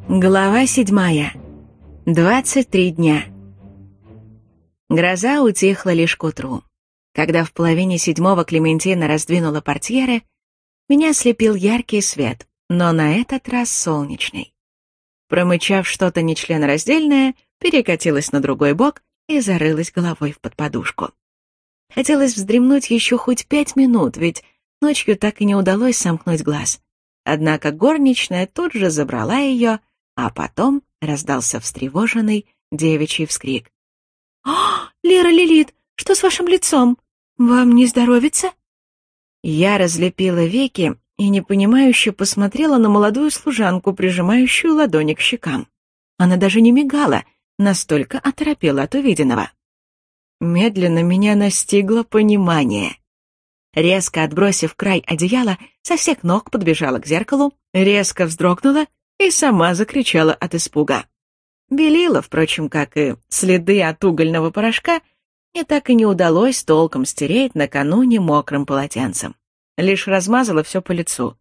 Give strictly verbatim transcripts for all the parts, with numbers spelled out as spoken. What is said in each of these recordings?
Глава седьмая. Двадцать три дня. Гроза утихла лишь к утру. Когда в половине седьмого Клементина раздвинула портьеры, меня ослепил яркий свет, но на этот раз солнечный. Промычав что-то нечленораздельное, перекатилась на другой бок и зарылась головой в подподушку. Хотелось вздремнуть еще хоть пять минут, ведь ночью так и не удалось сомкнуть глаз. Однако горничная тут же забрала ее, а потом раздался встревоженный девичий вскрик. «О, Лера Лилит, что с вашим лицом? Вам не здоровится?» Я разлепила веки и непонимающе посмотрела на молодую служанку, прижимающую ладони к щекам. Она даже не мигала, настолько оторопела от увиденного. Медленно меня настигло понимание. Резко отбросив край одеяла, со всех ног подбежала к зеркалу, резко вздрогнула и сама закричала от испуга. Белила, впрочем, как и следы от угольного порошка, мне так и не удалось толком стереть накануне мокрым полотенцем. Лишь размазала все по лицу.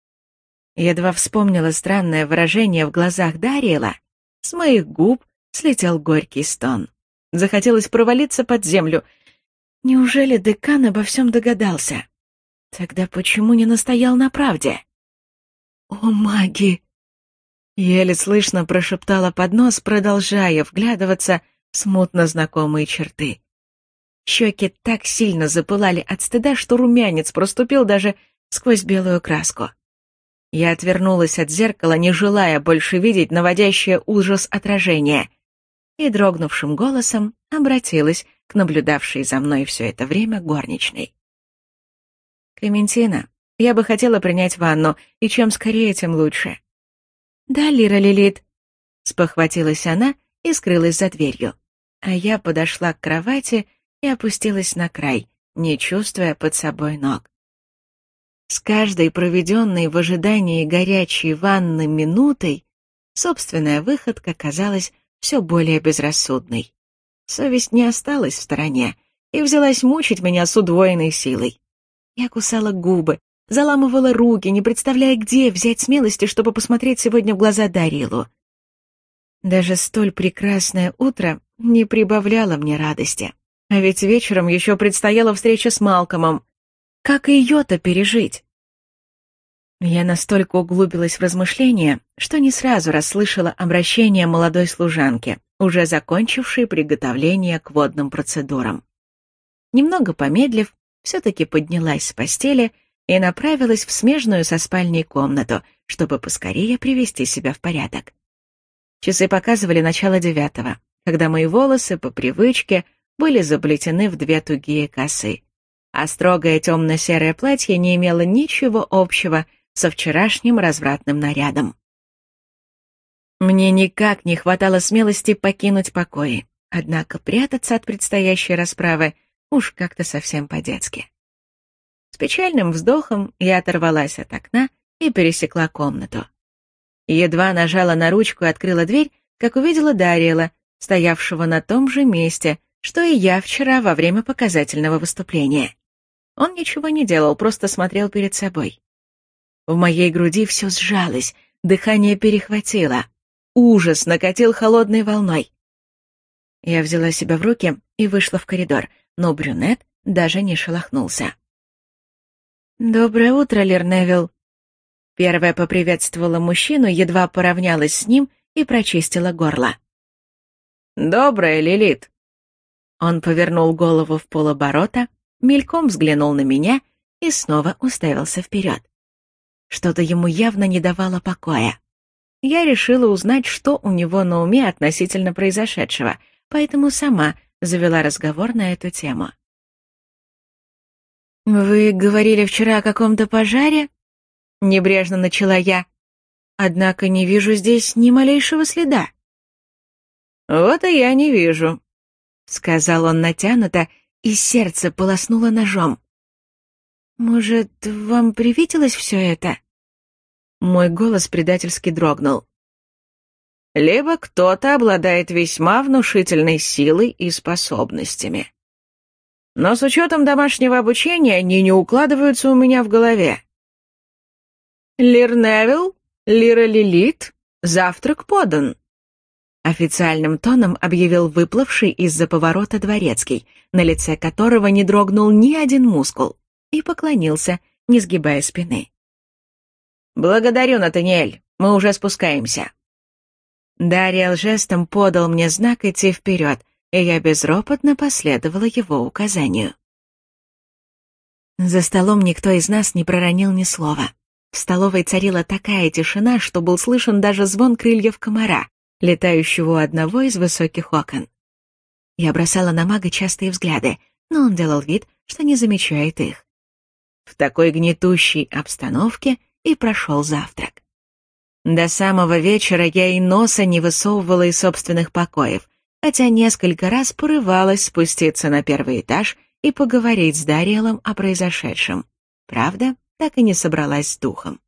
Едва вспомнила странное выражение в глазах Дариэла, с моих губ слетел горький стон. Захотелось провалиться под землю. Неужели декан обо всем догадался? Тогда почему не настоял на правде? «О, маги!» Еле слышно прошептала под нос, продолжая вглядываться в смутно знакомые черты. Щеки так сильно запылали от стыда, что румянец проступил даже сквозь белую краску. Я отвернулась от зеркала, не желая больше видеть наводящее ужас отражение, и дрогнувшим голосом обратилась к наблюдавшей за мной все это время горничной. «Клементина, я бы хотела принять ванну, и чем скорее, тем лучше». «Да, Лира Лилит», — спохватилась она и скрылась за дверью. А я подошла к кровати и опустилась на край, не чувствуя под собой ног. С каждой проведенной в ожидании горячей ванны минутой собственная выходка казалась все более безрассудной. Совесть не осталась в стороне и взялась мучить меня с удвоенной силой. Я кусала губы, заламывала руки, не представляя, где взять смелости, чтобы посмотреть сегодня в глаза Дарилу. Даже столь прекрасное утро не прибавляло мне радости. А ведь вечером еще предстояла встреча с Малкомом. Как ее-то пережить? Я настолько углубилась в размышления, что не сразу расслышала обращение молодой служанки, уже закончившей приготовление к водным процедурам. Немного помедлив, все-таки поднялась с постели и направилась в смежную со спальней комнату, чтобы поскорее привести себя в порядок. Часы показывали начало девятого, когда мои волосы по привычке были заплетены в две тугие косы, а строгое темно-серое платье не имело ничего общего со вчерашним развратным нарядом. Мне никак не хватало смелости покинуть покои, однако прятаться от предстоящей расправы уж как-то совсем по-детски. С печальным вздохом я оторвалась от окна и пересекла комнату. Едва нажала на ручку и открыла дверь, как увидела Дариэла, стоявшего на том же месте, что и я вчера во время показательного выступления. Он ничего не делал, просто смотрел перед собой. В моей груди все сжалось, дыхание перехватило. Ужас накатил холодной волной. Я взяла себя в руки и вышла в коридор, но брюнет даже не шелохнулся. «Доброе утро, Лир Невилл». Первая поприветствовала мужчину, едва поравнялась с ним и прочистила горло. «Доброе, Лилит». Он повернул голову в полоборота, мельком взглянул на меня и снова уставился вперед. Что-то ему явно не давало покоя. Я решила узнать, что у него на уме относительно произошедшего, поэтому сама завела разговор на эту тему. «Вы говорили вчера о каком-то пожаре?» — небрежно начала я. «Однако не вижу здесь ни малейшего следа». «Вот и я не вижу», — сказал он натянуто, и сердце полоснуло ножом. «Может, вам привиделось все это?» Мой голос предательски дрогнул. «Либо кто-то обладает весьма внушительной силой и способностями. Но с учетом домашнего обучения они не укладываются у меня в голове». «Лир Невилл? Лира Лилит?» завтрак подан», — официальным тоном объявил выплывший из-за поворота дворецкий, на лице которого не дрогнул ни один мускул, и поклонился, не сгибая спины. «Благодарю, Натаниэль, мы уже спускаемся». Дариэл жестом подал мне знак идти вперед, и я безропотно последовала его указанию. За столом никто из нас не проронил ни слова. В столовой царила такая тишина, что был слышен даже звон крыльев комара, летающего у одного из высоких окон. Я бросала на мага частые взгляды, но он делал вид, что не замечает их. В такой гнетущей обстановке и прошел завтрак. До самого вечера я и носа не высовывала из собственных покоев, хотя несколько раз порывалась спуститься на первый этаж и поговорить с Дариэлом о произошедшем. Правда, так и не собралась с духом.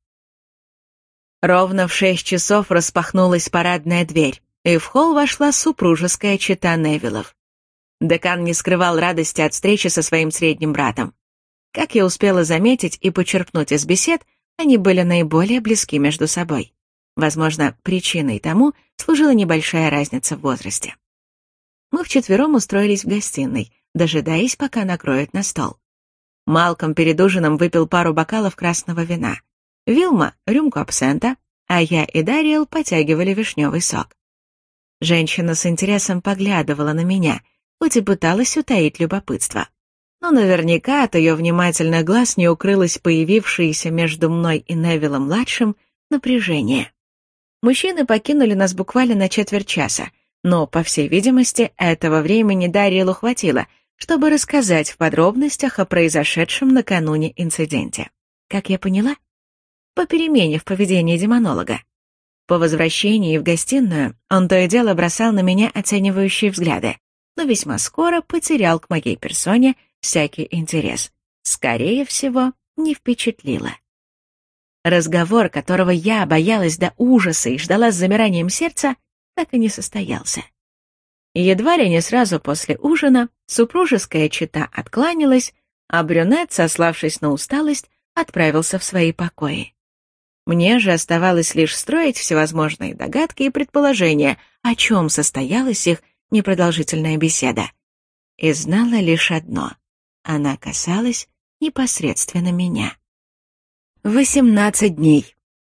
Ровно в шесть часов распахнулась парадная дверь, и в холл вошла супружеская чета Невиллов. Декан не скрывал радости от встречи со своим средним братом. Как я успела заметить и почерпнуть из бесед, они были наиболее близки между собой. Возможно, причиной тому служила небольшая разница в возрасте. Мы вчетвером устроились в гостиной, дожидаясь, пока накроют на стол. Малком перед ужином выпил пару бокалов красного вина. Вилма — рюмку абсента, а я и Дариэл потягивали вишневый сок. Женщина с интересом поглядывала на меня, хоть и пыталась утаить любопытство. Но наверняка от ее внимательных глаз не укрылось появившееся между мной и Невиллом-младшим напряжение. Мужчины покинули нас буквально на четверть часа, но, по всей видимости, этого времени Дариэлу хватило, чтобы рассказать в подробностях о произошедшем накануне инциденте. Как я поняла? По перемене в поведении демонолога. По возвращении в гостиную он то и дело бросал на меня оценивающие взгляды, но весьма скоро потерял к моей персоне всякий интерес. Скорее всего, не впечатлило. Разговор, которого я боялась до ужаса и ждала с замиранием сердца, так и не состоялся. Едва ли не сразу после ужина супружеская чета откланялась, а брюнет, сославшись на усталость, отправился в свои покои. Мне же оставалось лишь строить всевозможные догадки и предположения, о чем состоялась их непродолжительная беседа. И знала лишь одно — она касалась непосредственно меня. Восемнадцать дней.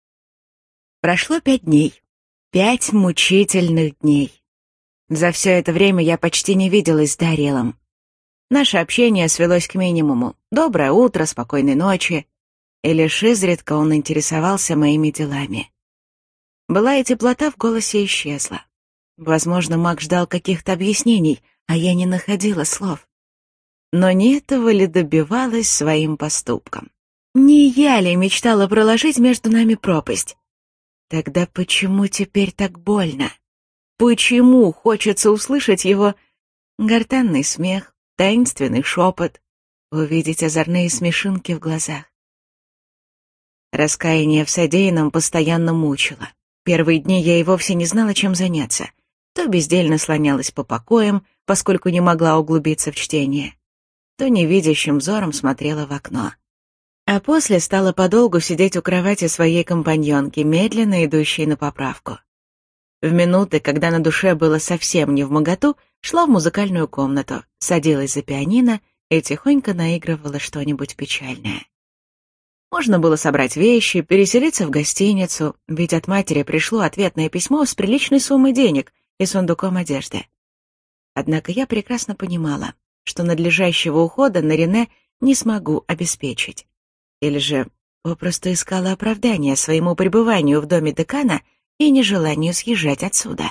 Прошло пять дней. Пять мучительных дней. За все это время я почти не виделась с Дариэлом. Наше общение свелось к минимуму. Доброе утро, спокойной ночи. И лишь изредка он интересовался моими делами. Была и теплота в голосе исчезла. Возможно, Мак ждал каких-то объяснений, а я не находила слов. Но не этого ли добивалась своим поступком? Не я ли мечтала проложить между нами пропасть? Тогда почему теперь так больно? Почему хочется услышать его гортанный смех, таинственный шепот, увидеть озорные смешинки в глазах? Раскаяние в содеянном постоянно мучило. Первые дни я и вовсе не знала, чем заняться. То бездельно слонялась по покоям, поскольку не могла углубиться в чтение, то невидящим взором смотрела в окно. А после стала подолгу сидеть у кровати своей компаньонки, медленно идущей на поправку. В минуты, когда на душе было совсем невмоготу, шла в музыкальную комнату, садилась за пианино и тихонько наигрывала что-нибудь печальное. Можно было собрать вещи, переселиться в гостиницу, ведь от матери пришло ответное письмо с приличной суммой денег и сундуком одежды. Однако я прекрасно понимала, что надлежащего ухода на Рене не смогу обеспечить. Или же попросту искала оправдание своему пребыванию в доме декана и нежеланию съезжать отсюда.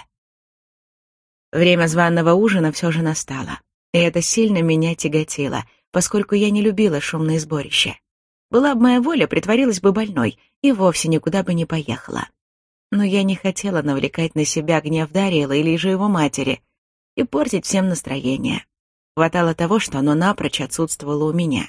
Время званого ужина все же настало, и это сильно меня тяготило, поскольку я не любила шумные сборища. Была бы моя воля, притворилась бы больной и вовсе никуда бы не поехала. Но я не хотела навлекать на себя гнев Дариэла или же его матери и портить всем настроение. Хватало того, что оно напрочь отсутствовало у меня.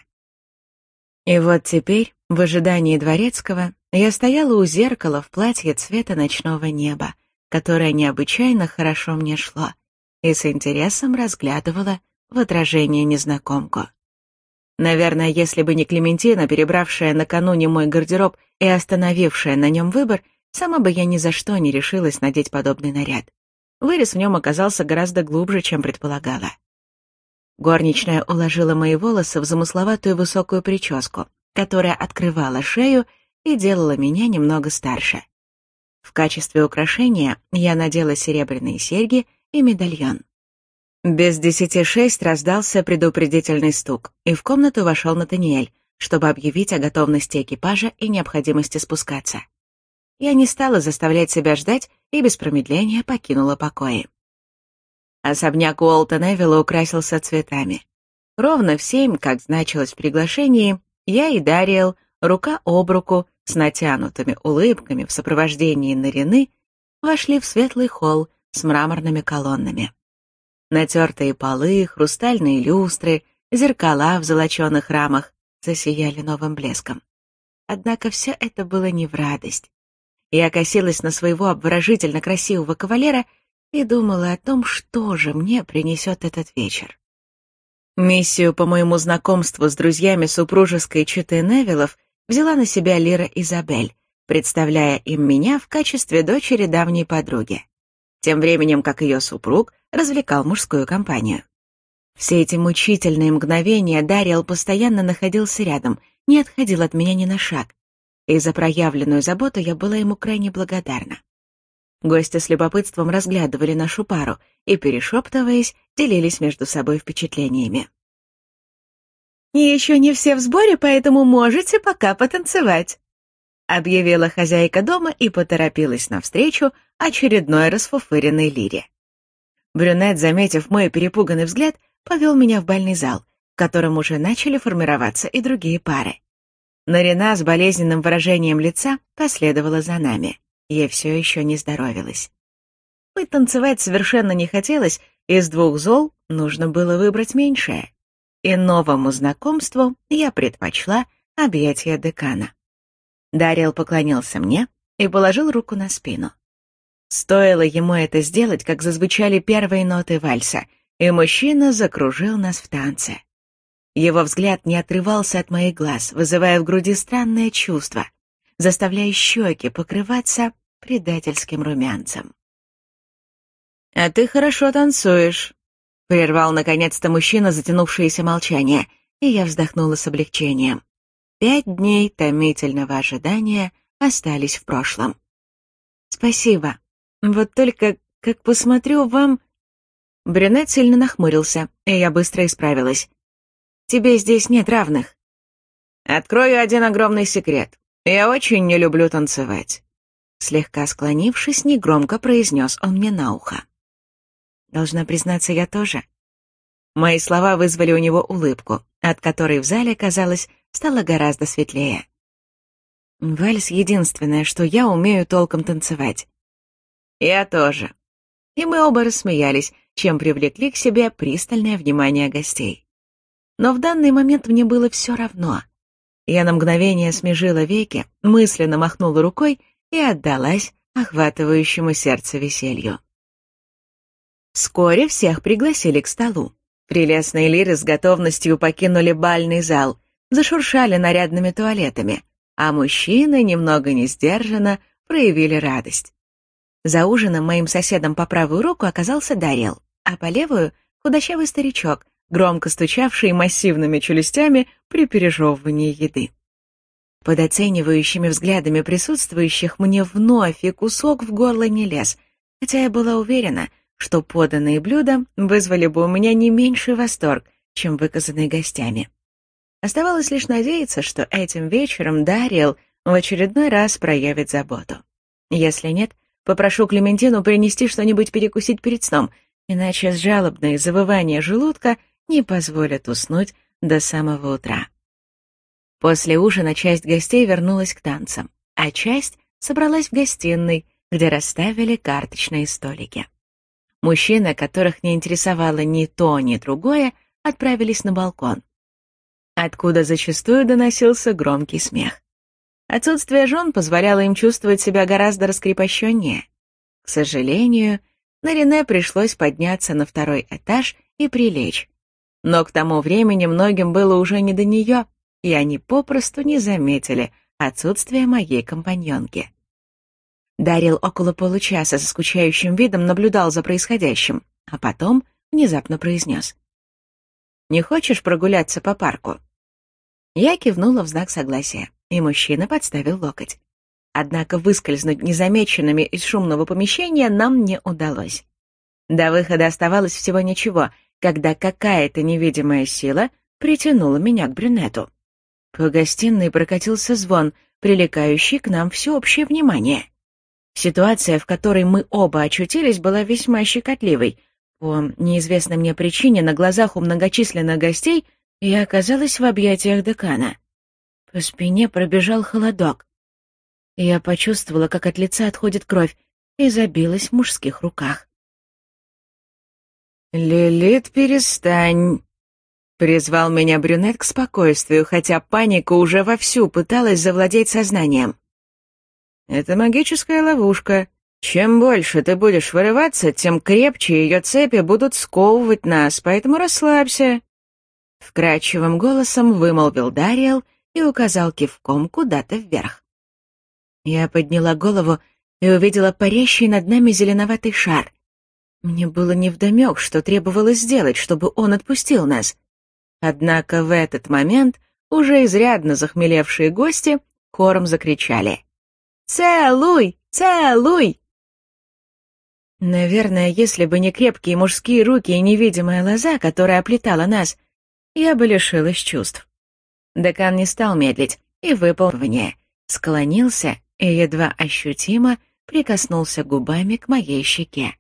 И вот теперь, в ожидании дворецкого, я стояла у зеркала в платье цвета ночного неба, которое необычайно хорошо мне шло, и с интересом разглядывала в отражение незнакомку. Наверное, если бы не Клементина, перебравшая накануне мой гардероб и остановившая на нем выбор, Сама бы я ни за что не решилась надеть подобный наряд. Вырез в нем оказался гораздо глубже, чем предполагала. Горничная уложила мои волосы в замысловатую высокую прическу, которая открывала шею и делала меня немного старше. В качестве украшения я надела серебряные серьги и медальон. Без десяти шесть раздался предупредительный стук, и в комнату вошел Натаниэль, чтобы объявить о готовности экипажа и необходимости спускаться. Я не стала заставлять себя ждать и без промедления покинула покои. Особняк Уолта Невилла украсился цветами. Ровно в семь, как значилось в приглашении, я и Дариэл, рука об руку, с натянутыми улыбками в сопровождении Нарины, вошли в светлый холл с мраморными колоннами. Натертые полы, хрустальные люстры, зеркала в золоченых рамах засияли новым блеском. Однако все это было не в радость. Я косилась на своего обворожительно красивого кавалера и думала о том, что же мне принесет этот вечер. Миссию по моему знакомству с друзьями супружеской четы Невиллов взяла на себя Лира Изабель, представляя им меня в качестве дочери давней подруги, тем временем как ее супруг развлекал мужскую компанию. Все эти мучительные мгновения Дариэл постоянно находился рядом, не отходил от меня ни на шаг, и за проявленную заботу я была ему крайне благодарна. Гости с любопытством разглядывали нашу пару и, перешептываясь, делились между собой впечатлениями. «Еще не все в сборе, поэтому можете пока потанцевать», — объявила хозяйка дома и поторопилась навстречу очередной расфуфыренной Лире. Брюнет, заметив мой перепуганный взгляд, повел меня в бальный зал, в котором уже начали формироваться и другие пары. Нарина с болезненным выражением лица последовала за нами. Ей все еще не здоровилось. Хоть танцевать совершенно не хотелось, из двух зол нужно было выбрать меньшее. И новому знакомству я предпочла объятия декана. Дариэл поклонился мне и положил руку на спину. Стоило ему это сделать, как зазвучали первые ноты вальса, и мужчина закружил нас в танце. Его взгляд не отрывался от моих глаз, вызывая в груди странное чувство, заставляя щеки покрываться предательским румянцем. «А ты хорошо танцуешь», — прервал наконец-то мужчина затянувшееся молчание, и я вздохнула с облегчением. Пять дней томительного ожидания остались в прошлом. «Спасибо. Вот только, как посмотрю, вам...» Брюнет сильно нахмурился, и я быстро исправилась. «Тебе здесь нет равных». «Открою один огромный секрет. Я очень не люблю танцевать». Слегка склонившись, негромко произнес он мне на ухо. Должна признаться, я тоже. Мои слова вызвали у него улыбку, от которой в зале, казалось, стало гораздо светлее. Вальс — единственное, что я умею толком танцевать. Я тоже. И мы оба рассмеялись, чем привлекли к себе пристальное внимание гостей. Но в данный момент мне было все равно. Я на мгновение смежила веки, мысленно махнула рукой и отдалась охватывающему сердце веселью. Вскоре всех пригласили к столу. Прелестные лиры с готовностью покинули бальный зал, зашуршали нарядными туалетами, а мужчины, немного несдержанно, проявили радость. За ужином моим соседом по правую руку оказался Дариэл, а по левую — худощавый старичок, громко стучавший массивными челюстями при пережевывании еды. Под оценивающими взглядами присутствующих мне вновь и кусок в горло не лез, хотя я была уверена, что поданные блюда вызвали бы у меня не меньший восторг, чем выказанные гостями. Оставалось лишь надеяться, что этим вечером Дариэл в очередной раз проявит заботу. Если нет, попрошу Клементину принести что-нибудь перекусить перед сном, иначе жалобные завывания желудка не позволят уснуть до самого утра. После ужина часть гостей вернулась к танцам, а часть собралась в гостиной, где расставили карточные столики. Мужчины, которых не интересовало ни то, ни другое, отправились на балкон, откуда зачастую доносился громкий смех. Отсутствие жен позволяло им чувствовать себя гораздо раскрепощеннее. К сожалению, Нарине пришлось подняться на второй этаж и прилечь. Но к тому времени многим было уже не до нее, и они попросту не заметили отсутствие моей компаньонки. Дарил около получаса со скучающим видом наблюдал за происходящим, а потом внезапно произнес: «Не хочешь прогуляться по парку?» Я кивнула в знак согласия, и мужчина подставил локоть. Однако выскользнуть незамеченными из шумного помещения нам не удалось. До выхода оставалось всего ничего, когда какая-то невидимая сила притянула меня к брюнету. По гостиной прокатился звон, привлекающий к нам всеобщее внимание. Ситуация, в которой мы оба очутились, была весьма щекотливой. По неизвестной мне причине на глазах у многочисленных гостей я оказалась в объятиях декана. По спине пробежал холодок. Я почувствовала, как от лица отходит кровь, и забилась в мужских руках. «Лилит, перестань!» — призвал меня брюнет к спокойствию, хотя паника уже вовсю пыталась завладеть сознанием. «Это магическая ловушка. Чем больше ты будешь вырываться, тем крепче ее цепи будут сковывать нас, поэтому расслабься». Вкрадчивым голосом вымолвил Дариэл и указал кивком куда-то вверх. Я подняла голову и увидела парящий над нами зеленоватый шар. Мне было невдомёк, что требовалось сделать, чтобы он отпустил нас. Однако в этот момент уже изрядно захмелевшие гости хором закричали: «Целуй! Целуй!» Наверное, если бы не крепкие мужские руки и невидимая лоза, которая оплетала нас, я бы лишилась чувств. Декан не стал медлить и выпал вне, склонился и едва ощутимо прикоснулся губами к моей щеке.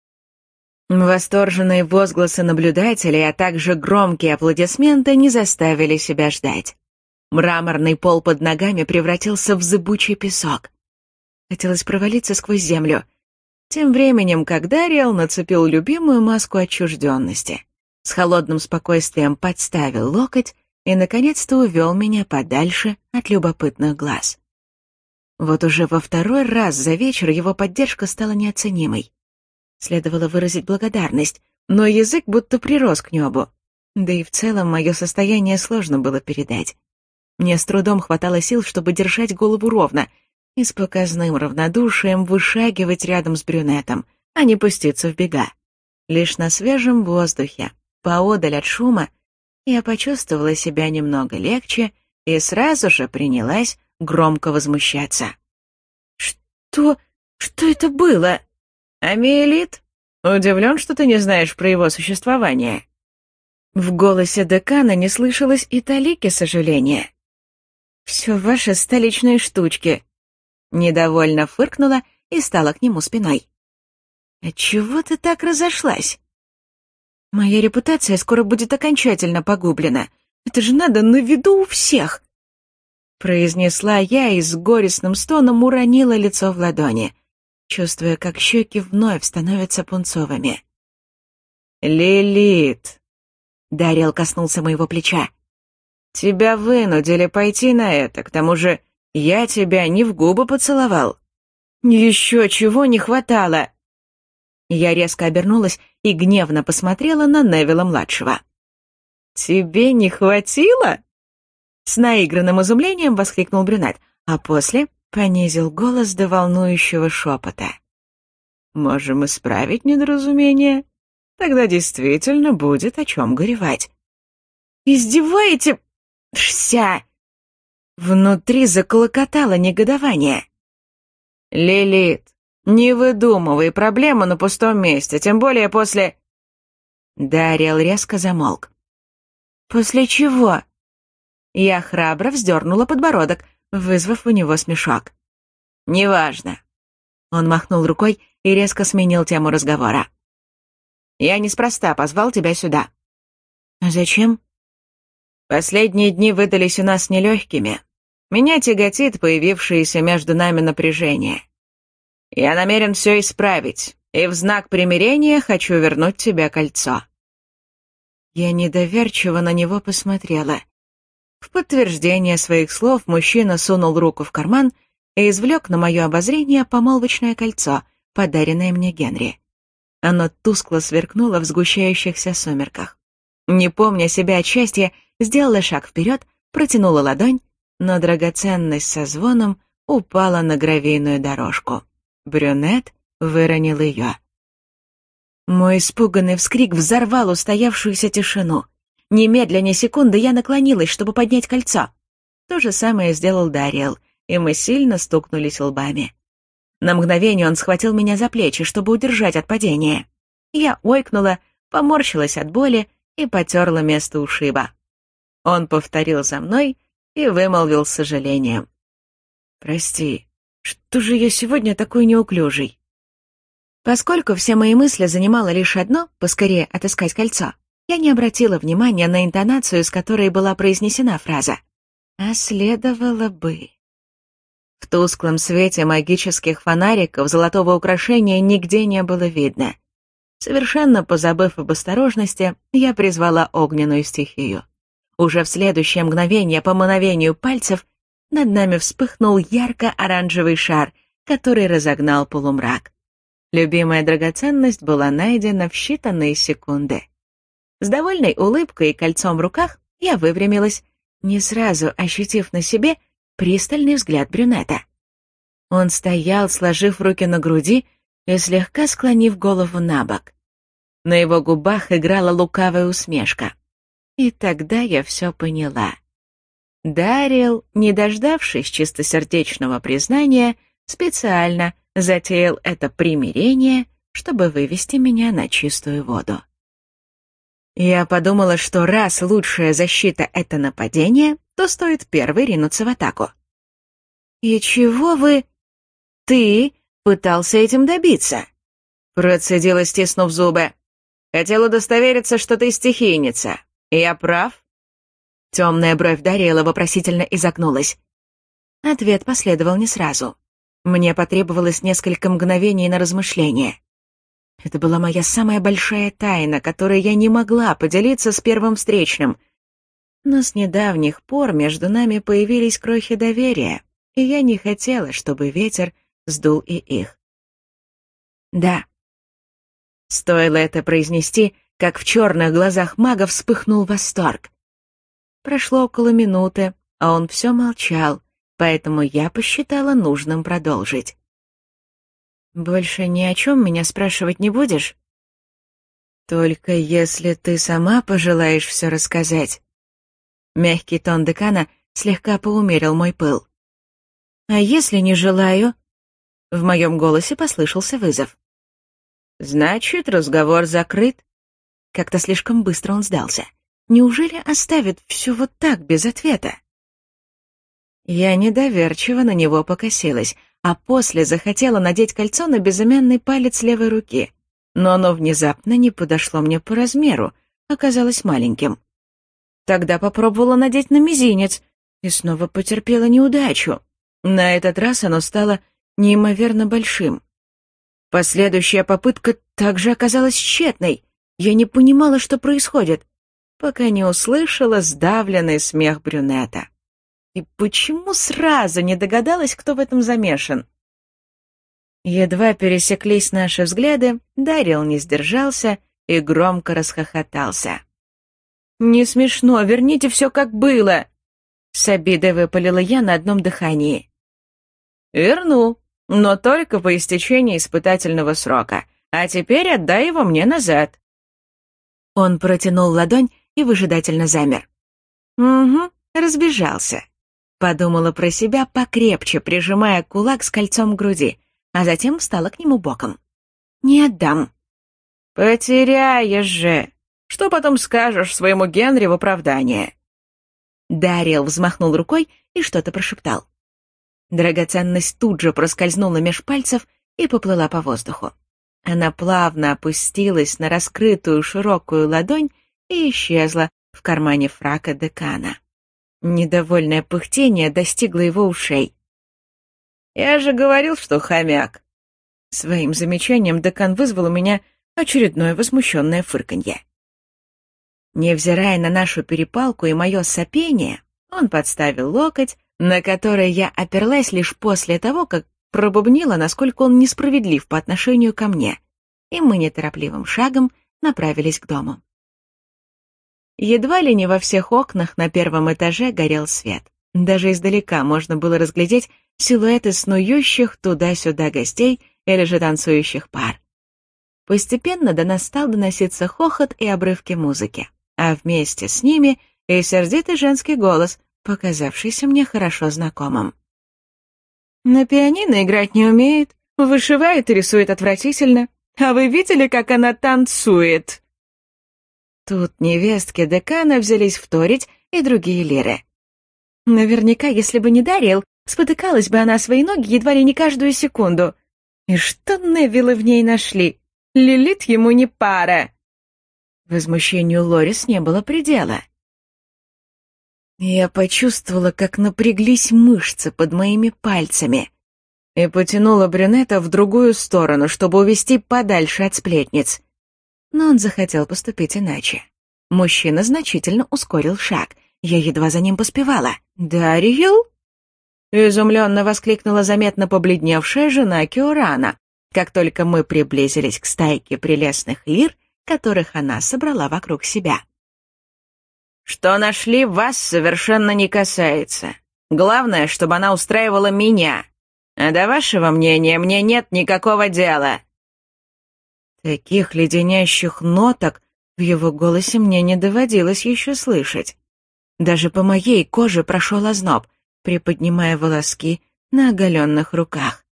Восторженные возгласы наблюдателей, а также громкие аплодисменты не заставили себя ждать. Мраморный пол под ногами превратился в зыбучий песок. Хотелось провалиться сквозь землю. Тем временем, как Дариэл нацепил любимую маску отчужденности, с холодным спокойствием подставил локоть и, наконец-то, увел меня подальше от любопытных глаз. Вот уже во второй раз за вечер его поддержка стала неоценимой. Следовало выразить благодарность, но язык будто прирос к небу. Да и в целом мое состояние сложно было передать. Мне с трудом хватало сил, чтобы держать голову ровно и с показным равнодушием вышагивать рядом с брюнетом, а не пуститься в бега. Лишь на свежем воздухе, поодаль от шума, я почувствовала себя немного легче и сразу же принялась громко возмущаться. «Что? Что это было?» «Амиэлит, удивлен, что ты не знаешь про его существование». В голосе декана не слышалось и талики сожаления. «Все ваши столичные штучки», — недовольно фыркнула и стала к нему спиной. «Отчего ты так разошлась? Моя репутация скоро будет окончательно погублена. Это же надо на виду у всех», — произнесла я и с горестным стоном уронила лицо в ладони, чувствуя, как щеки вновь становятся пунцовыми. «Лилит!» — Дариэл коснулся моего плеча. «Тебя вынудили пойти на это, к тому же я тебя не в губы поцеловал. Еще чего не хватало!» Я резко обернулась и гневно посмотрела на Невилла-младшего. «Тебе не хватило?» С наигранным изумлением воскликнул брюнет, а после понизил голос до волнующего шепота. «Можем исправить недоразумение. Тогда действительно будет о чем горевать». «Издеваете? Вся!» Внутри заклокотало негодование. «Лилит, не выдумывай проблему на пустом месте, тем более после...» Дариэл резко замолк. «После чего?» Я храбро вздернула подбородок, вызвав у него смешок. «Неважно». Он махнул рукой и резко сменил тему разговора. «Я неспроста позвал тебя сюда». «А зачем?» «Последние дни выдались у нас нелегкими. Меня тяготит появившееся между нами напряжение. Я намерен все исправить, и в знак примирения хочу вернуть тебе кольцо». Я недоверчиво на него посмотрела. В подтверждение своих слов мужчина сунул руку в карман и извлек на мое обозрение помолвочное кольцо, подаренное мне Генри. Оно тускло сверкнуло в сгущающихся сумерках. Не помня себя от счастья, сделала шаг вперед, протянула ладонь, но драгоценность со звоном упала на гравийную дорожку. Брюнет выронил ее. Мой испуганный вскрик взорвал устоявшуюся тишину. Немедля ни секунды я наклонилась, чтобы поднять кольцо. То же самое сделал Дариэл, и мы сильно стукнулись лбами. На мгновение он схватил меня за плечи, чтобы удержать от падения. Я ойкнула, поморщилась от боли и потерла место ушиба. Он повторил за мной и вымолвил с сожалением: «Прости, что же я сегодня такой неуклюжий?» Поскольку все мои мысли занимало лишь одно — поскорее отыскать кольцо, я не обратила внимания на интонацию, с которой была произнесена фраза. А следовало бы. В тусклом свете магических фонариков золотого украшения нигде не было видно. Совершенно позабыв об осторожности, я призвала огненную стихию. Уже в следующее мгновение по мановению пальцев над нами вспыхнул ярко-оранжевый шар, который разогнал полумрак. Любимая драгоценность была найдена в считанные секунды. С довольной улыбкой и кольцом в руках я выпрямилась, не сразу ощутив на себе пристальный взгляд брюнета. Он стоял, сложив руки на груди и слегка склонив голову на бок. На его губах играла лукавая усмешка. И тогда я все поняла. Дариэл, не дождавшись чистосердечного признания, специально затеял это примирение, чтобы вывести меня на чистую воду. Я подумала, что раз лучшая защита — это нападение, то стоит первой ринуться в атаку. «И чего вы...» «Ты пытался этим добиться», — процедила, стиснув зубы. «Хотел удостовериться, что ты стихийница. Я прав?» Темная бровь Дариэла вопросительно изогнулась. Ответ последовал не сразу. Мне потребовалось несколько мгновений на размышление. Это была моя самая большая тайна, которой я не могла поделиться с первым встречным. Но с недавних пор между нами появились крохи доверия, и я не хотела, чтобы ветер сдул и их. Да. Стоило это произнести, как в черных глазах мага вспыхнул восторг. Прошло около минуты, а он все молчал, поэтому я посчитала нужным продолжить. «Больше ни о чем меня спрашивать не будешь?» «Только если ты сама пожелаешь все рассказать». Мягкий тон декана слегка поумерил мой пыл. «А если не желаю?» В моем голосе послышался вызов. «Значит, разговор закрыт». Как-то слишком быстро он сдался. Неужели оставит все вот так, без ответа? Я недоверчиво на него покосилась, а после захотела надеть кольцо на безымянный палец левой руки. Но оно внезапно не подошло мне по размеру, оказалось маленьким. Тогда попробовала надеть на мизинец и снова потерпела неудачу. На этот раз оно стало неимоверно большим. Последующая попытка также оказалась тщетной. Я не понимала, что происходит, пока не услышала сдавленный смех брюнета. И почему сразу не догадалась, кто в этом замешан? Едва пересеклись наши взгляды, Дариэл не сдержался и громко расхохотался. «Не смешно, верните все как было!» С обидой выпалила я на одном дыхании. «Верну, но только по истечении испытательного срока, а теперь отдай его мне назад». Он протянул ладонь и выжидательно замер. «Угу, разбежался», — подумала про себя, покрепче прижимая кулак с кольцом к груди, а затем встала к нему боком. «Не отдам». «Потеряешь же! Что потом скажешь своему Генри в оправдание?» Дариэл взмахнул рукой и что-то прошептал. Драгоценность тут же проскользнула меж пальцев и поплыла по воздуху. Она плавно опустилась на раскрытую широкую ладонь и исчезла в кармане фрака декана. Недовольное пыхтение достигло его ушей. «Я же говорил, что хомяк!» Своим замечанием декан вызвал у меня очередное возмущенное фырканье. Невзирая на нашу перепалку и мое сопение, он подставил локоть, на который я оперлась лишь после того, как пробубнила, насколько он несправедлив по отношению ко мне, и мы неторопливым шагом направились к дому. Едва ли не во всех окнах на первом этаже горел свет. Даже издалека можно было разглядеть силуэты снующих туда-сюда гостей или же танцующих пар. Постепенно до нас стал доноситься хохот и обрывки музыки, а вместе с ними и сердитый женский голос, показавшийся мне хорошо знакомым. «На пианино играть не умеет, вышивает и рисует отвратительно. А вы видели, как она танцует?» Тут невестки декана взялись вторить и другие лиры. Наверняка, если бы не Дариэл, спотыкалась бы она о свои ноги едва ли не каждую секунду. И что Невиллы в ней нашли? Лилит ему не пара. Возмущению Лорис не было предела. Я почувствовала, как напряглись мышцы под моими пальцами, и потянула брюнета в другую сторону, чтобы увести подальше от сплетниц. Но он захотел поступить иначе. Мужчина значительно ускорил шаг. Я едва за ним поспевала. «Дариэл?» — изумленно воскликнула заметно побледневшая жена Киорана, как только мы приблизились к стайке прелестных лир, которых она собрала вокруг себя. «Что нашли, вас совершенно не касается. Главное, чтобы она устраивала меня. А до вашего мнения мне нет никакого дела». Таких леденящих ноток в его голосе мне не доводилось еще слышать. Даже по моей коже прошел озноб, приподнимая волоски на оголенных руках.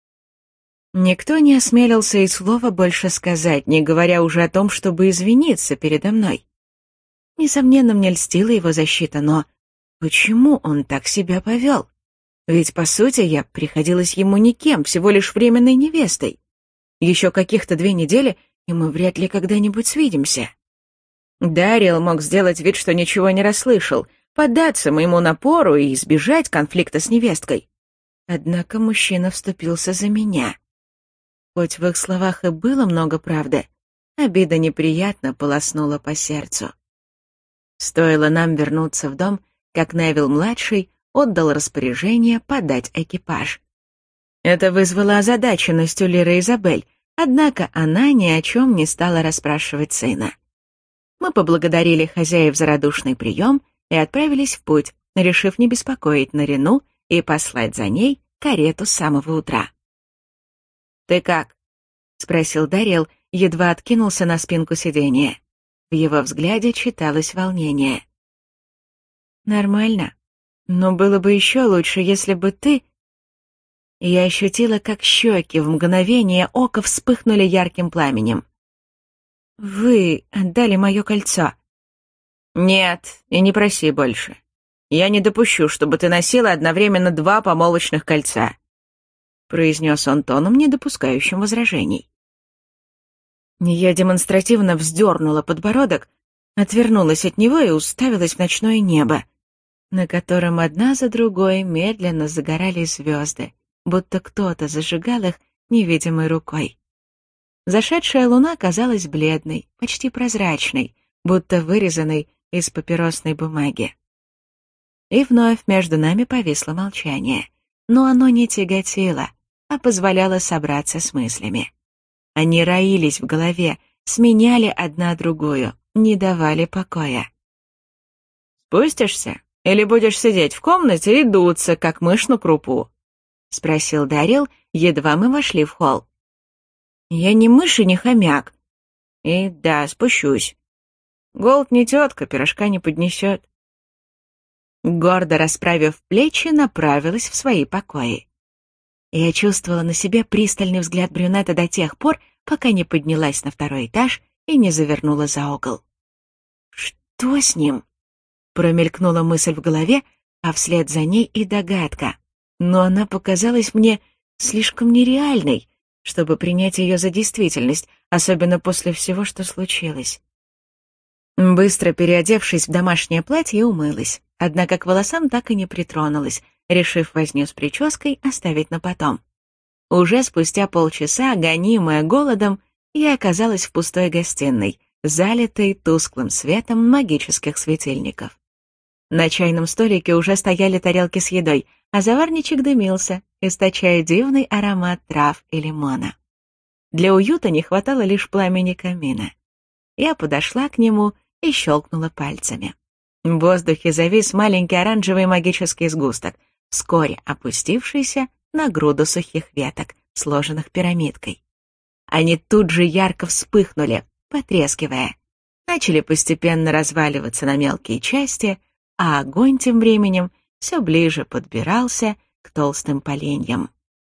Никто не осмелился и слова больше сказать, не говоря уже о том, чтобы извиниться передо мной. Несомненно, мне льстила его защита, но почему он так себя повел? Ведь, по сути, я приходилась ему никем, всего лишь временной невестой. Еще каких-то две недели, и мы вряд ли когда-нибудь свидимся. Дариэл мог сделать вид, что ничего не расслышал, поддаться моему напору и избежать конфликта с невесткой. Однако мужчина вступился за меня. Хоть в их словах и было много правды, обида неприятно полоснула по сердцу. Стоило нам вернуться в дом, как Невилл-младший отдал распоряжение подать экипаж. Это вызвало озадаченность у Лиры Изабель, однако она ни о чем не стала расспрашивать сына. Мы поблагодарили хозяев за радушный прием и отправились в путь, решив не беспокоить Нарину и послать за ней карету с самого утра. «Ты как?» — спросил Дариэл, едва откинулся на спинку сиденья. В его взгляде читалось волнение. «Нормально, но было бы еще лучше, если бы ты...» Я ощутила, как щеки в мгновение ока вспыхнули ярким пламенем. «Вы отдали мое кольцо». «Нет, и не проси больше. Я не допущу, чтобы ты носила одновременно два помолвочных кольца», — произнес он тоном, не допускающим возражений. Я демонстративно вздернула подбородок, отвернулась от него и уставилась в ночное небо, на котором одна за другой медленно загорались звезды, будто кто-то зажигал их невидимой рукой. Зашедшая луна казалась бледной, почти прозрачной, будто вырезанной из папиросной бумаги. И вновь между нами повисло молчание, но оно не тяготило, а позволяло собраться с мыслями. Они роились в голове, сменяли одна другую, не давали покоя. «Спустишься? Или будешь сидеть в комнате и дуться, как мышь на крупу?» — спросил Дариэл, едва мы вошли в холл. «Я не мышь и не хомяк. И да, спущусь. Голод не тетка, пирожка не поднесет». Гордо расправив плечи, направилась в свои покои. Я чувствовала на себе пристальный взгляд брюнета до тех пор, пока не поднялась на второй этаж и не завернула за угол. «Что с ним?» — промелькнула мысль в голове, а вслед за ней и догадка. Но она показалась мне слишком нереальной, чтобы принять ее за действительность, особенно после всего, что случилось. Быстро переодевшись в домашнее платье, умылась, однако к волосам так и не притронулась, решив возню с прической оставить на потом. Уже спустя полчаса, гонимая голодом, я оказалась в пустой гостиной, залитой тусклым светом магических светильников. На чайном столике уже стояли тарелки с едой, а заварничек дымился, источая дивный аромат трав и лимона. Для уюта не хватало лишь пламени камина. Я подошла к нему и щелкнула пальцами. В воздухе завис маленький оранжевый магический сгусток, вскоре опустившийся на груду сухих веток, сложенных пирамидкой. Они тут же ярко вспыхнули, потрескивая, начали постепенно разваливаться на мелкие части, а огонь тем временем все ближе подбирался к толстым поленьям.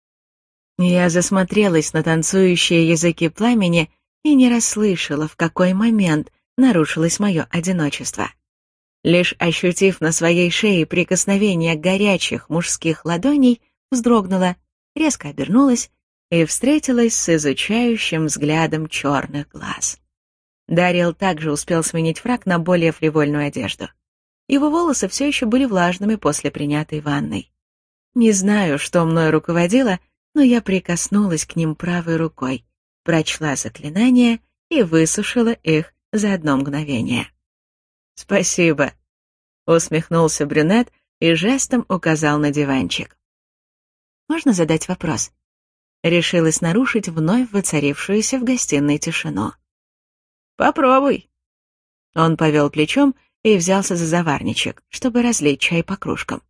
Я засмотрелась на танцующие языки пламени и не расслышала, в какой момент нарушилось мое одиночество. Лишь ощутив на своей шее прикосновение горячих мужских ладоней, вздрогнула, резко обернулась и встретилась с изучающим взглядом черных глаз. Дариэл также успел сменить фрак на более фривольную одежду. Его волосы все еще были влажными после принятой ванной. Не знаю, что мною руководило, но я прикоснулась к ним правой рукой, прочла заклинание и высушила их за одно мгновение. «Спасибо», — усмехнулся брюнет и жестом указал на диванчик. «Можно задать вопрос?» Решилась нарушить вновь воцарившуюся в гостиной тишину. «Попробуй». Он повел плечом и взялся за заварничек, чтобы разлить чай по кружкам.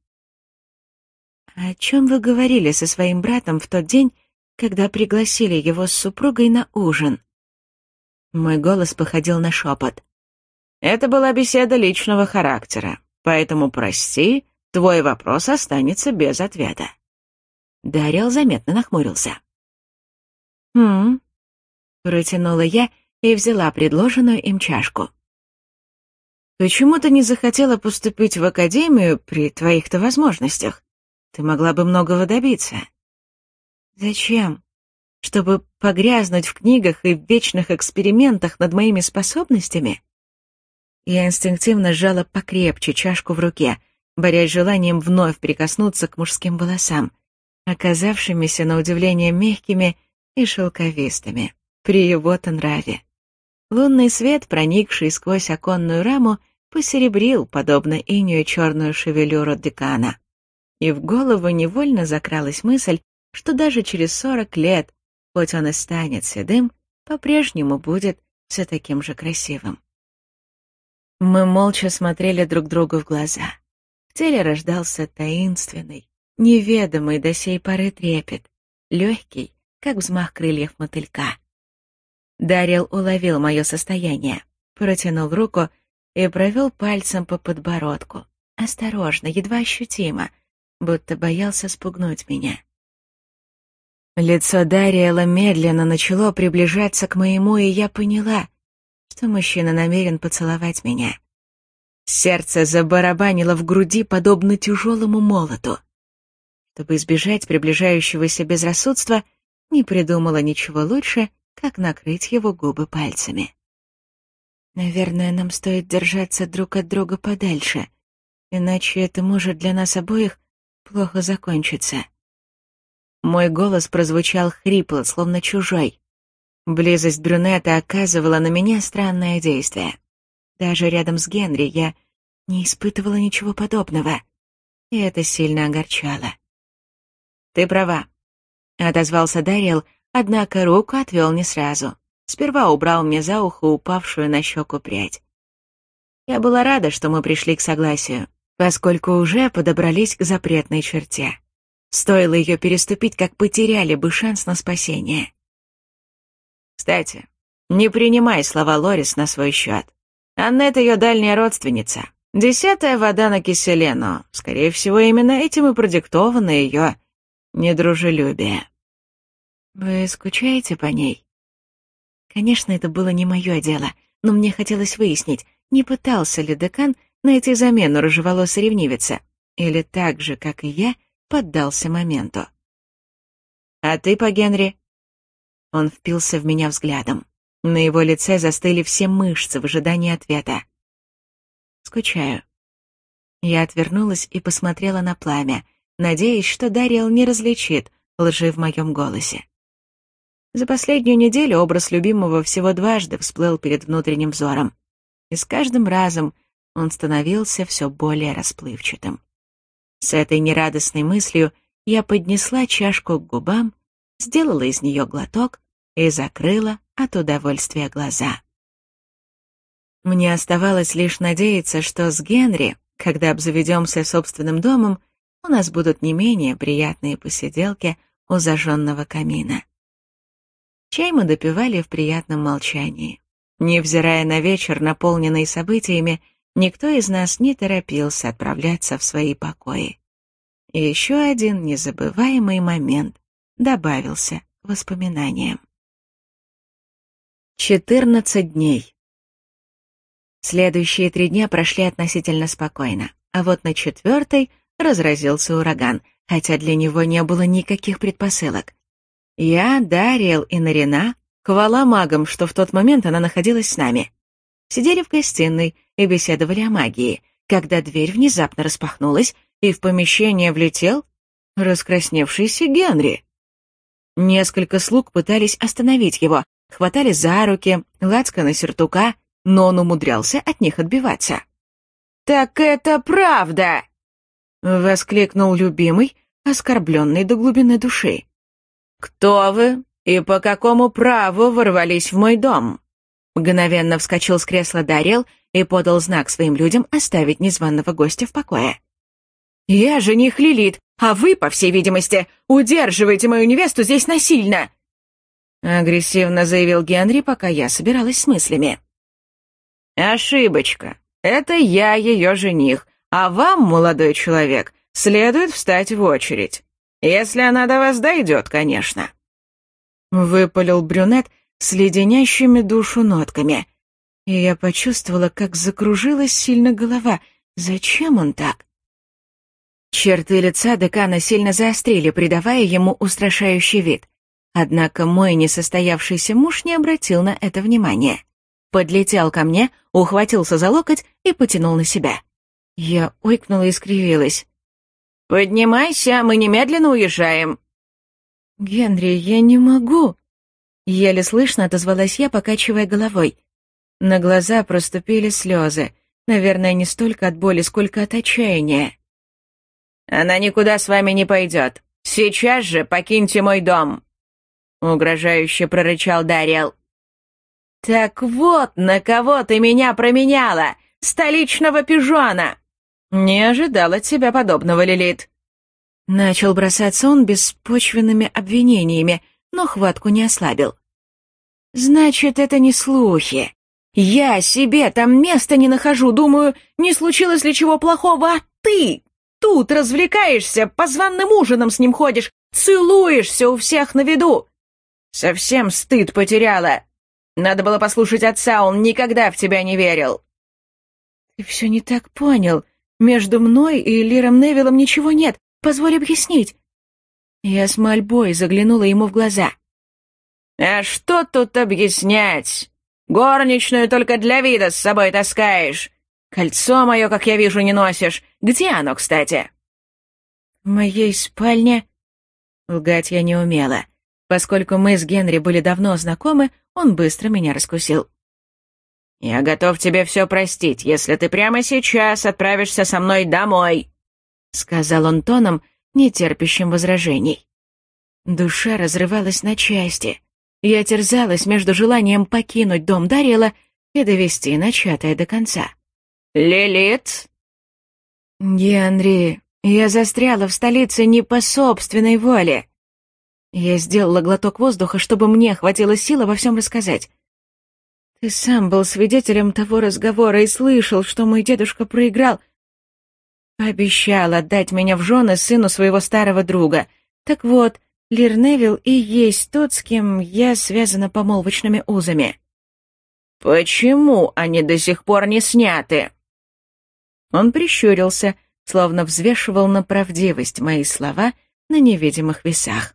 «О чем вы говорили со своим братом в тот день, когда пригласили его с супругой на ужин?» Мой голос походил на шепот. «Это была беседа личного характера, поэтому, прости, твой вопрос останется без ответа». Дариэл заметно нахмурился. «Хм...» — протянула я и взяла предложенную им чашку. «Почему ты не захотела поступить в академию при твоих-то возможностях? Ты могла бы многого добиться». «Зачем? Чтобы погрязнуть в книгах и в вечных экспериментах над моими способностями?» Я инстинктивно сжала покрепче чашку в руке, борясь с желанием вновь прикоснуться к мужским волосам, оказавшимися на удивление мягкими и шелковистыми, при его-то нраве. Лунный свет, проникший сквозь оконную раму, посеребрил, подобно инею, черную шевелюру декана. И в голову невольно закралась мысль, что даже через сорок лет, хоть он и станет седым, по-прежнему будет все таким же красивым. Мы молча смотрели друг другу в глаза. В теле рождался таинственный, неведомый до сей поры трепет, легкий, как взмах крыльев мотылька. Дариэл уловил мое состояние, протянул руку и провел пальцем по подбородку, осторожно, едва ощутимо, будто боялся спугнуть меня. Лицо Дариэла медленно начало приближаться к моему, и я поняла, что мужчина намерен поцеловать меня. Сердце забарабанило в груди, подобно тяжелому молоту. Чтобы избежать приближающегося безрассудства, не придумала ничего лучше, как накрыть его губы пальцами. «Наверное, нам стоит держаться друг от друга подальше, иначе это может для нас обоих плохо закончиться». Мой голос прозвучал хрипло, словно чужой. Близость брюнета оказывала на меня странное действие. Даже рядом с Генри я не испытывала ничего подобного, и это сильно огорчало. «Ты права», — отозвался Дариэл, однако руку отвел не сразу. Сперва убрал мне за ухо упавшую на щеку прядь. Я была рада, что мы пришли к согласию, поскольку уже подобрались к запретной черте. Стоило ее переступить, как потеряли бы шанс на спасение. Кстати, не принимай слова Лорис на свой счет. Аннет ее дальняя родственница. Десятая вода на киселе, но, скорее всего, именно этим и продиктовано ее недружелюбие. Вы скучаете по ней? Конечно, это было не мое дело, но мне хотелось выяснить, не пытался ли декан найти замену рыжеволосой ревнивице, или так же, как и я, поддался моменту. «А ты по Генри?» Он впился в меня взглядом. На его лице застыли все мышцы в ожидании ответа. «Скучаю». Я отвернулась и посмотрела на пламя, надеясь, что Дариэл не различит лжи в моем голосе. За последнюю неделю образ любимого всего дважды всплыл перед внутренним взором, и с каждым разом он становился все более расплывчатым. С этой нерадостной мыслью я поднесла чашку к губам, сделала из нее глоток и закрыла от удовольствия глаза. Мне оставалось лишь надеяться, что с Генри, когда обзаведемся собственным домом, у нас будут не менее приятные посиделки у зажженного камина. Чай мы допивали в приятном молчании. Невзирая на вечер, наполненный событиями, никто из нас не торопился отправляться в свои покои. И еще один незабываемый момент добавился к воспоминаниям. четырнадцать дней. Следующие три дня прошли относительно спокойно, а вот на четвертый разразился ураган, хотя для него не было никаких предпосылок. Я, Дариэл и Нарина, хвала магам, что в тот момент она находилась с нами, сидели в гостиной и беседовали о магии, когда дверь внезапно распахнулась, и в помещение влетел раскрасневшийся Генри. Несколько слуг пытались остановить его, хватали за руки, лацканы сюртука, но он умудрялся от них отбиваться. «Так это правда!» — воскликнул любимый, оскорбленный до глубины души. «Кто вы и по какому праву ворвались в мой дом?» Мгновенно вскочил с кресла Дариэл и подал знак своим людям оставить незваного гостя в покое. «Я жених Лилит, а вы, по всей видимости, удерживаете мою невесту здесь насильно!» Агрессивно заявил Генри, пока я собиралась с мыслями. «Ошибочка. Это я ее жених, а вам, молодой человек, следует встать в очередь. Если она до вас дойдет, конечно». Выпалил брюнет с леденящими душу нотками. И я почувствовала, как закружилась сильно голова. Зачем он так? Черты лица декана сильно заострили, придавая ему устрашающий вид. Однако мой несостоявшийся муж не обратил на это внимания. Подлетел ко мне, ухватился за локоть и потянул на себя. Я ойкнула и скривилась. «Поднимайся, мы немедленно уезжаем». «Генри, я не могу», — еле слышно отозвалась я, покачивая головой. На глаза проступили слезы, наверное, не столько от боли, сколько от отчаяния. «Она никуда с вами не пойдет. Сейчас же покиньте мой дом», — угрожающе прорычал Дариэл. «Так вот, на кого ты меня променяла, столичного пижона!» «Не ожидал от тебя подобного, Лилит». Начал бросаться он беспочвенными обвинениями, но хватку не ослабил. «Значит, это не слухи. Я себе там места не нахожу, думаю, не случилось ли чего плохого, а ты тут развлекаешься, по званым ужинам с ним ходишь, целуешься у всех на виду. Совсем стыд потеряла. Надо было послушать отца, он никогда в тебя не верил». «Ты все не так понял. Между мной и Лиром Невиллом ничего нет. Позволь объяснить». Я с мольбой заглянула ему в глаза. «А что тут объяснять? Горничную только для вида с собой таскаешь. Кольцо мое, как я вижу, не носишь. Где оно, кстати?» «В моей спальне...» Лгать я не умела. Поскольку мы с Генри были давно знакомы, он быстро меня раскусил. «Я готов тебе все простить, если ты прямо сейчас отправишься со мной домой», — сказал он тоном, не терпящим возражений. Душа разрывалась на части. Я терзалась между желанием покинуть дом Дариэла и довести начатое до конца. «Лилит?» «Генри, я застряла в столице не по собственной воле». Я сделала глоток воздуха, чтобы мне хватило сил обо всем рассказать. «Ты сам был свидетелем того разговора и слышал, что мой дедушка проиграл. Пообещал отдать меня в жены сыну своего старого друга. Так вот, Лир Невилл и есть тот, с кем я связана помолвочными узами». «Почему они до сих пор не сняты?» Он прищурился, словно взвешивал на правдивость мои слова на невидимых весах.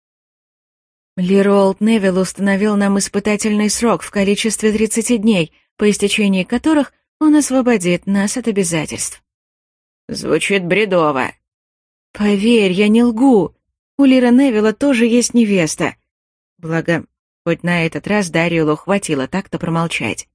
Лиролд Невилл установил нам испытательный срок в количестве тридцати дней, по истечении которых он освободит нас от обязательств. Звучит бредово. Поверь, я не лгу. У Лира Невилла тоже есть невеста. Благо, хоть на этот раз Дариэлу хватило так-то промолчать.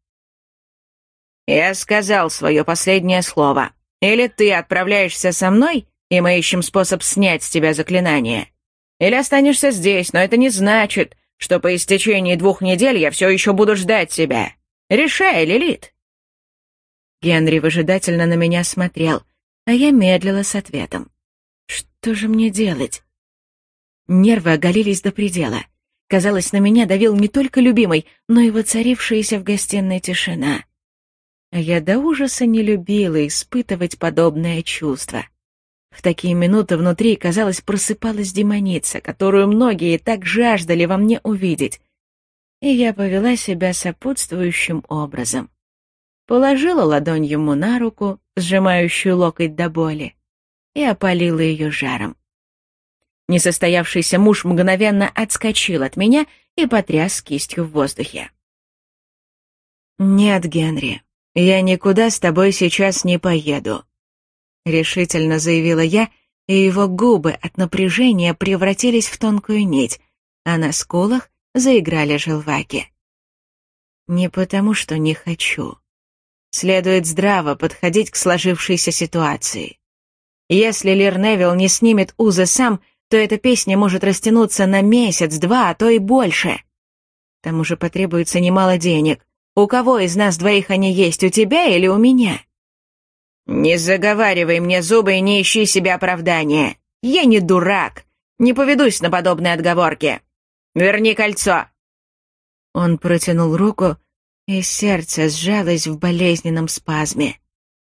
Я сказал свое последнее слово. Или ты отправляешься со мной, и мы ищем способ снять с тебя заклинание. Или останешься здесь, но это не значит, что по истечении двух недель я все еще буду ждать тебя. Решай, Лилит». Генри выжидательно на меня смотрел, а я медлила с ответом. «Что же мне делать?» Нервы оголились до предела. Казалось, на меня давил не только любимый, но и воцарившаяся в гостиной тишина. А я до ужаса не любила испытывать подобное чувство. В такие минуты внутри, казалось, просыпалась демоница, которую многие так жаждали во мне увидеть. И я повела себя сопутствующим образом. Положила ладонь ему на руку, сжимающую локоть до боли, и опалила ее жаром. Несостоявшийся муж мгновенно отскочил от меня и потряс кистью в воздухе. «Нет, Генри, я никуда с тобой сейчас не поеду», — решительно заявила я, и его губы от напряжения превратились в тонкую нить, а на скулах заиграли желваки. «Не потому, что не хочу. Следует здраво подходить к сложившейся ситуации. Если Лир Невилл не снимет узы сам, то эта песня может растянуться на месяц, два, а то и больше. К тому же потребуется немало денег. У кого из нас двоих они есть, у тебя или у меня?» «Не заговаривай мне зубы и не ищи себе оправдания. Я не дурак, не поведусь на подобные отговорки. Верни кольцо!» Он протянул руку, и сердце сжалось в болезненном спазме.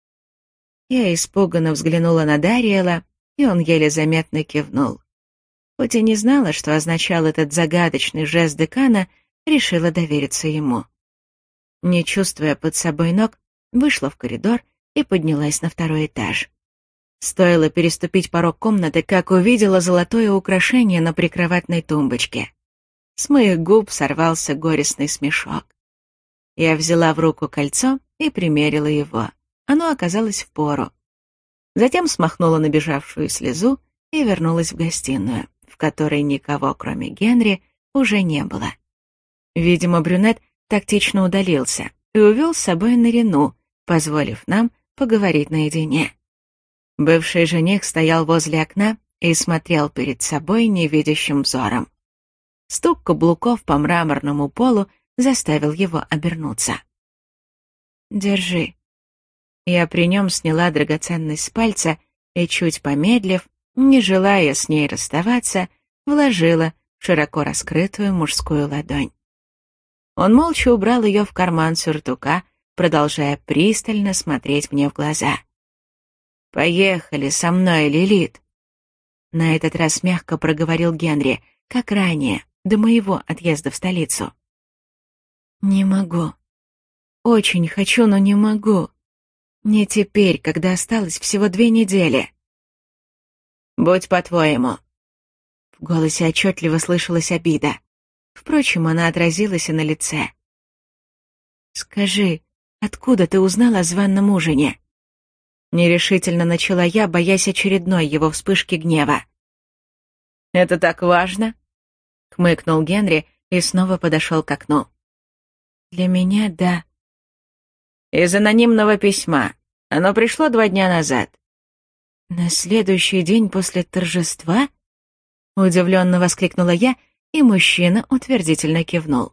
Я испуганно взглянула на Дариэла, и он еле заметно кивнул. Хоть и не знала, что означал этот загадочный жест декана, решила довериться ему. Не чувствуя под собой ног, вышла в коридор и поднялась на второй этаж. Стоило переступить порог комнаты, как увидела золотое украшение на прикроватной тумбочке. С моих губ сорвался горестный смешок. Я взяла в руку кольцо и примерила его. Оно оказалось впору. Затем смахнула набежавшую слезу и вернулась в гостиную, в которой никого, кроме Генри, уже не было. Видимо, брюнет тактично удалился и увел с собой Нарину, позволив нам поговорить наедине. Бывший жених стоял возле окна и смотрел перед собой невидящим взором. Стук каблуков по мраморному полу заставил его обернуться. «Держи». Я при нем сняла драгоценность с пальца и, чуть помедлив, не желая с ней расставаться, вложила в широко раскрытую мужскую ладонь. Он молча убрал ее в карман сюртука, продолжая пристально смотреть мне в глаза. «Поехали со мной, Лилит!» На этот раз мягко проговорил Генри, как ранее, до моего отъезда в столицу. «Не могу. Очень хочу, но не могу. Не теперь, когда осталось всего две недели». «Будь по-твоему». В голосе отчетливо слышалась обида. Впрочем, она отразилась и на лице. «Скажи, откуда ты узнал о званом ужине?» Нерешительно начала я, боясь очередной его вспышки гнева. «Это так важно?» — хмыкнул Генри и снова подошел к окну. «Для меня — да». «Из анонимного письма. Оно пришло два дня назад». «На следующий день после торжества?» — удивленно воскликнула я, и мужчина утвердительно кивнул.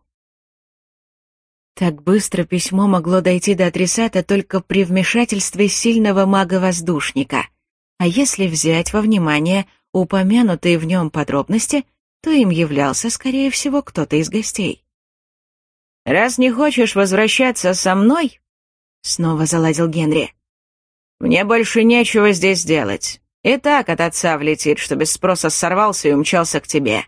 Так быстро письмо могло дойти до адресата только при вмешательстве сильного мага-воздушника. А если взять во внимание упомянутые в нем подробности, то им являлся, скорее всего, кто-то из гостей. «Раз не хочешь возвращаться со мной», — снова заладил Генри, — «мне больше нечего здесь делать. И так от отца влетит, что без спроса сорвался и умчался к тебе».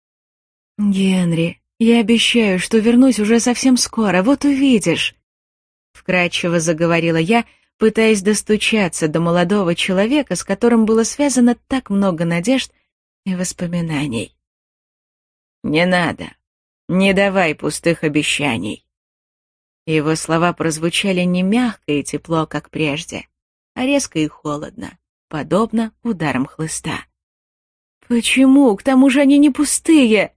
«Генри, я обещаю, что вернусь уже совсем скоро, вот увидишь», — вкрадчиво заговорила я, пытаясь достучаться до молодого человека, с которым было связано так много надежд и воспоминаний. «Не надо. Не давай пустых обещаний». Его слова прозвучали не мягко и тепло, как прежде, а резко и холодно, подобно ударам хлыста. «Почему? К тому же они не пустые!»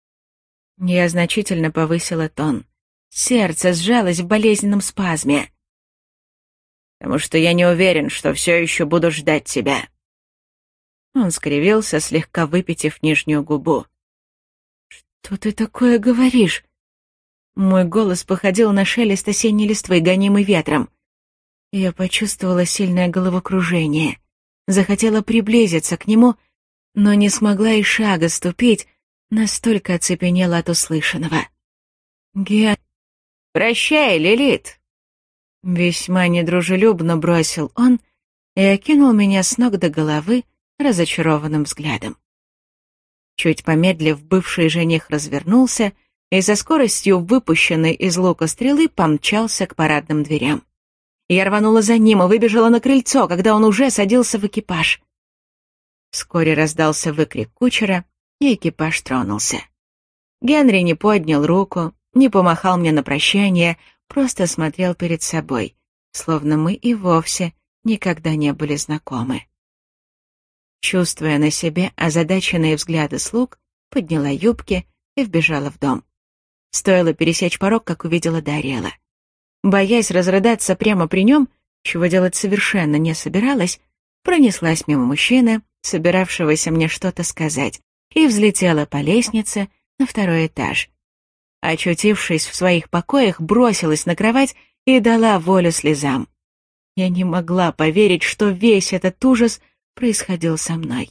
Я значительно повысила тон. Сердце сжалось в болезненном спазме. «Потому что я не уверен, что все еще буду ждать тебя». Он скривился, слегка выпитив нижнюю губу. «Что ты такое говоришь?» Мой голос походил на шелест осенней листвы, гонимый ветром. Я почувствовала сильное головокружение, захотела приблизиться к нему, но не смогла и шага ступить, настолько оцепенела от услышанного. «Ген...» «Прощай, Лилит!» Весьма недружелюбно бросил он и окинул меня с ног до головы разочарованным взглядом. Чуть помедлив, бывший жених развернулся и со скоростью выпущенной из лука стрелы помчался к парадным дверям. Я рванула за ним и выбежала на крыльцо, когда он уже садился в экипаж. Вскоре раздался выкрик кучера, и экипаж тронулся. Генри не поднял руку, не помахал мне на прощание, просто смотрел перед собой, словно мы и вовсе никогда не были знакомы. Чувствуя на себе озадаченные взгляды слуг, подняла юбки и вбежала в дом. Стоило пересечь порог, как увидела Дариэла. Боясь разрыдаться прямо при нем, чего делать совершенно не собиралась, пронеслась мимо мужчины, собиравшегося мне что-то сказать, и взлетела по лестнице на второй этаж. Очутившись в своих покоях, бросилась на кровать и дала волю слезам. Я не могла поверить, что весь этот ужас происходил со мной.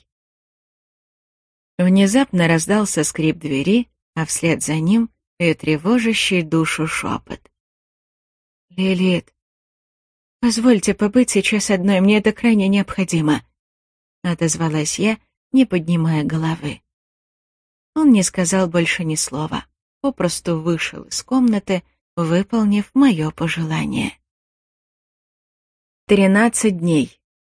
Внезапно раздался скрип двери, а вслед за ним и тревожащий душу шепот. «Лилит, позвольте побыть сейчас одной, мне это крайне необходимо», — отозвалась я, не поднимая головы. Он не сказал больше ни слова, попросту вышел из комнаты, выполнив мое пожелание. Тринадцать дней.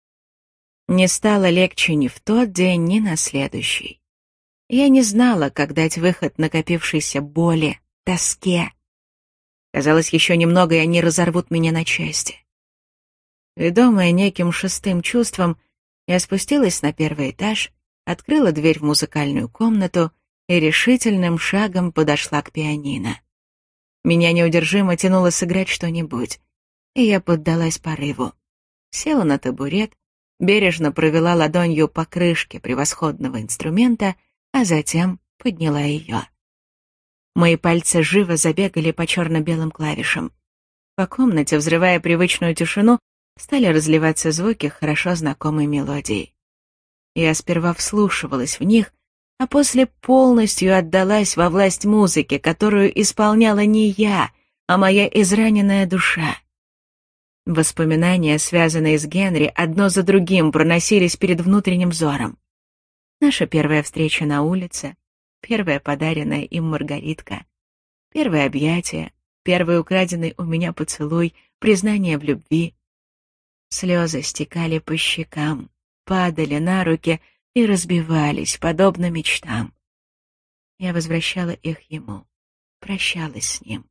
Не стало легче ни в тот день, ни на следующий. Я не знала, как дать выход накопившейся боли, тоске. Казалось, еще немного, и они разорвут меня на части. Ведомая неким шестым чувством, я спустилась на первый этаж, открыла дверь в музыкальную комнату и решительным шагом подошла к пианино. Меня неудержимо тянуло сыграть что-нибудь, и я поддалась порыву. Села на табурет, бережно провела ладонью по крышке превосходного инструмента, а затем подняла ее. Мои пальцы живо забегали по черно-белым клавишам. По комнате, взрывая привычную тишину, стали разливаться звуки хорошо знакомой мелодии. Я сперва вслушивалась в них, а после полностью отдалась во власть музыки, которую исполняла не я, а моя израненная душа. Воспоминания, связанные с Генри, одно за другим проносились перед внутренним взором. Наша первая встреча на улице, первая подаренная им маргаритка, первое объятие, первый украденный у меня поцелуй, признание в любви. Слезы стекали по щекам, падали на руки и разбивались, подобно мечтам. Я возвращала их ему, прощалась с ним.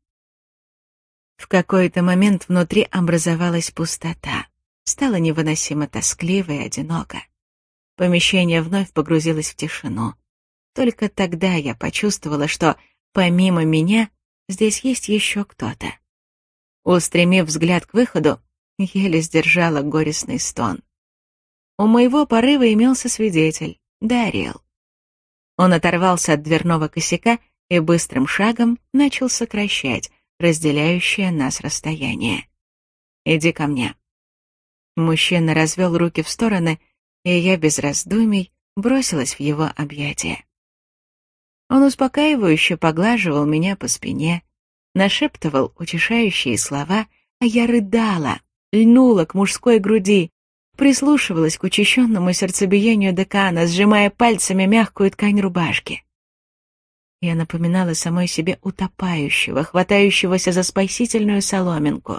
В какой-то момент внутри образовалась пустота, стало невыносимо тоскливо и одиноко. Помещение вновь погрузилось в тишину. Только тогда я почувствовала, что, помимо меня, здесь есть еще кто-то. Устремив взгляд к выходу, еле сдержала горестный стон. У моего порыва имелся свидетель — Дариэл. Он оторвался от дверного косяка и быстрым шагом начал сокращать разделяющее нас расстояние. «Иди ко мне». Мужчина развел руки в стороны, и я без раздумий бросилась в его объятия. Он успокаивающе поглаживал меня по спине, нашептывал утешающие слова, а я рыдала, льнула к мужской груди, прислушивалась к учащенному сердцебиению декана, сжимая пальцами мягкую ткань рубашки. Я напоминала самой себе утопающего, хватающегося за спасительную соломинку.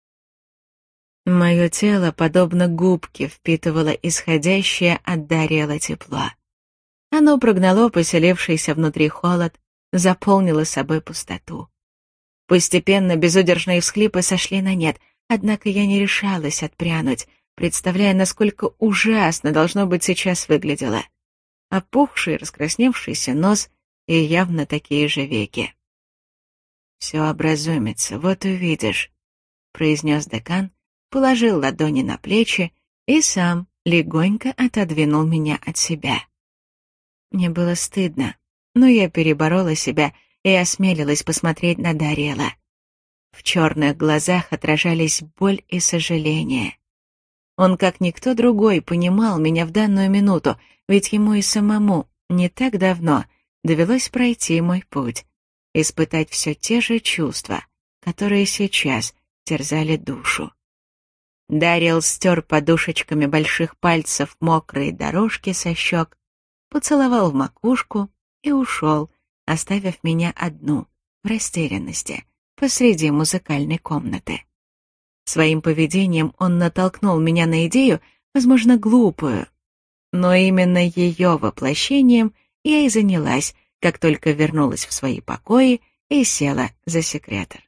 Мое тело, подобно губке, впитывало исходящее от Дариэла тепло. Оно прогнало поселившийся внутри холод, заполнило собой пустоту. Постепенно безудержные всхлипы сошли на нет, однако я не решалась отпрянуть, представляя, насколько ужасно должно быть сейчас выглядело. Опухший, раскрасневшийся нос и явно такие же веки. «Все образумится, вот увидишь», — произнес декан, положил ладони на плечи и сам легонько отодвинул меня от себя. Мне было стыдно, но я переборола себя и осмелилась посмотреть на Дариэла. В черных глазах отражались боль и сожаление. Он, как никто другой, понимал меня в данную минуту, ведь ему и самому не так давно довелось пройти мой путь, испытать все те же чувства, которые сейчас терзали душу. Дариэл стер подушечками больших пальцев мокрые дорожки со щек, поцеловал в макушку и ушел, оставив меня одну, в растерянности, посреди музыкальной комнаты. Своим поведением он натолкнул меня на идею, возможно, глупую, но именно ее воплощением я и занялась, как только вернулась в свои покои и села за секретер.